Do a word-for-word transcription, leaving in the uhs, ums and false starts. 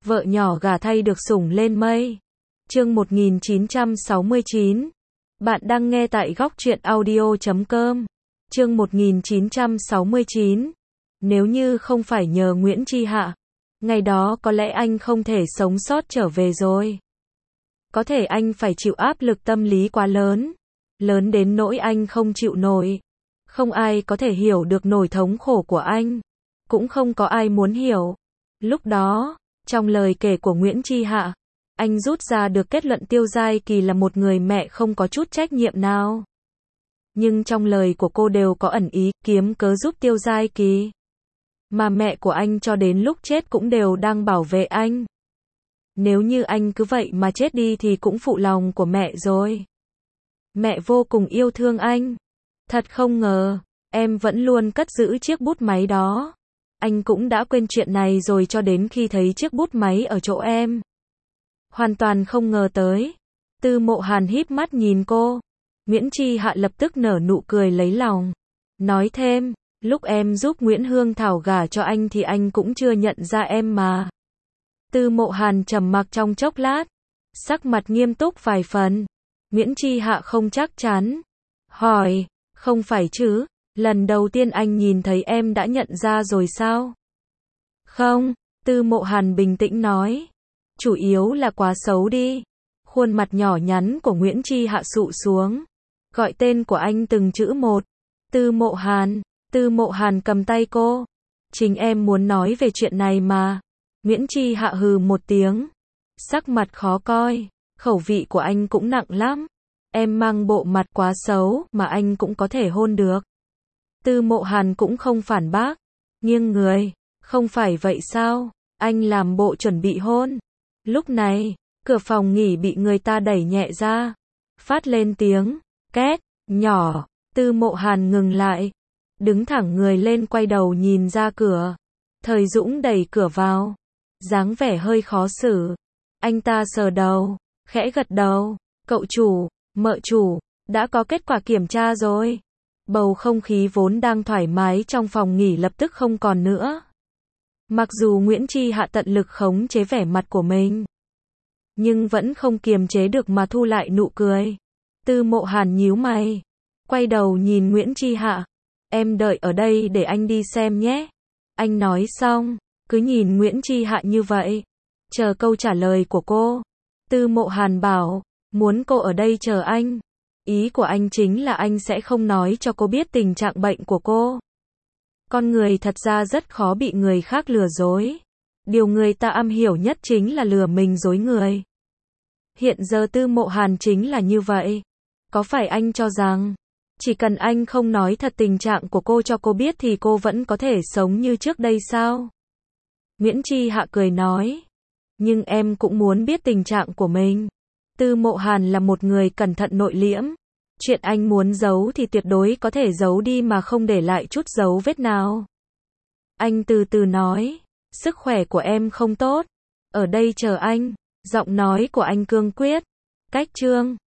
Vợ nhỏ gả thay được sủng lên mây. Chương một nghìn chín trăm sáu mươi chín. Bạn đang nghe tại góc truyện audio chấm com. Chương một nghìn chín trăm sáu mươi chín. Nếu như không phải nhờ Nguyễn Chi Hạ, ngày đó có lẽ anh không thể sống sót trở về rồi. Có thể anh phải chịu áp lực tâm lý quá lớn, lớn đến nỗi anh không chịu nổi. Không ai có thể hiểu được nỗi thống khổ của anh, cũng không có ai muốn hiểu. Lúc đó, trong lời kể của Nguyễn Chi Hạ, anh rút ra được kết luận Tiêu Giai Kỳ là một người mẹ không có chút trách nhiệm nào. Nhưng trong lời của cô đều có ẩn ý kiếm cớ giúp Tiêu Giai Kỳ. Mà mẹ của anh cho đến lúc chết cũng đều đang bảo vệ anh. Nếu như anh cứ vậy mà chết đi thì cũng phụ lòng của mẹ rồi. Mẹ vô cùng yêu thương anh. Thật không ngờ, em vẫn luôn cất giữ chiếc bút máy đó. Anh cũng đã quên chuyện này rồi cho đến khi thấy chiếc bút máy ở chỗ em. Hoàn toàn không ngờ tới. Tư Mộ Hàn híp mắt nhìn cô. Nguyễn Chi Hạ lập tức nở nụ cười lấy lòng. Nói thêm, lúc em giúp Nguyễn Hương Thảo gả cho anh thì anh cũng chưa nhận ra em mà. Tư Mộ Hàn trầm mặc trong chốc lát, sắc mặt nghiêm túc vài phần. Nguyễn Chi Hạ không chắc chắn. Hỏi, không phải chứ, lần đầu tiên anh nhìn thấy em đã nhận ra rồi sao? Không, Tư Mộ Hàn bình tĩnh nói. Chủ yếu là quá xấu đi. Khuôn mặt nhỏ nhắn của Nguyễn Chi Hạ sụ xuống. Gọi tên của anh từng chữ một. Tư Mộ Hàn. Tư Mộ Hàn cầm tay cô. Chính em muốn nói về chuyện này mà. Nguyễn Chi Hạ hừ một tiếng. Sắc mặt khó coi. Khẩu vị của anh cũng nặng lắm. Em mang bộ mặt quá xấu mà anh cũng có thể hôn được. Tư Mộ Hàn cũng không phản bác. Nghiêng người. Không phải vậy sao? Anh làm bộ chuẩn bị hôn. Lúc này, cửa phòng nghỉ bị người ta đẩy nhẹ ra. Phát lên tiếng. Két. Nhỏ. Tư Mộ Hàn ngừng lại. Đứng thẳng người lên quay đầu nhìn ra cửa. Thời Dũng đẩy cửa vào. Dáng vẻ hơi khó xử. Anh ta sờ đầu. Khẽ gật đầu. Cậu chủ, mợ chủ, đã có kết quả kiểm tra rồi. Bầu không khí vốn đang thoải mái trong phòng nghỉ lập tức không còn nữa. Mặc dù Nguyễn Chi Hạ tận lực khống chế vẻ mặt của mình, nhưng vẫn không kiềm chế được mà thu lại nụ cười. Tư Mộ Hàn nhíu mày, quay đầu nhìn Nguyễn Chi Hạ. Em đợi ở đây để anh đi xem nhé. Anh nói xong, cứ nhìn Nguyễn Chi Hạ như vậy, chờ câu trả lời của cô. Tư Mộ Hàn bảo, muốn cô ở đây chờ anh. Ý của anh chính là anh sẽ không nói cho cô biết tình trạng bệnh của cô. Con người thật ra rất khó bị người khác lừa dối. Điều người ta am hiểu nhất chính là lừa mình dối người. Hiện giờ Tư Mộ Hàn chính là như vậy. Có phải anh cho rằng, chỉ cần anh không nói thật tình trạng của cô cho cô biết thì cô vẫn có thể sống như trước đây sao? Nguyễn Chi Hạ cười nói. Nhưng em cũng muốn biết tình trạng của mình. Tư Mộ Hàn là một người cẩn thận nội liễm. Chuyện anh muốn giấu thì tuyệt đối có thể giấu đi mà không để lại chút dấu vết nào. Anh từ từ nói, sức khỏe của em không tốt. Ở đây chờ anh. Giọng nói của anh cương quyết. Cách chương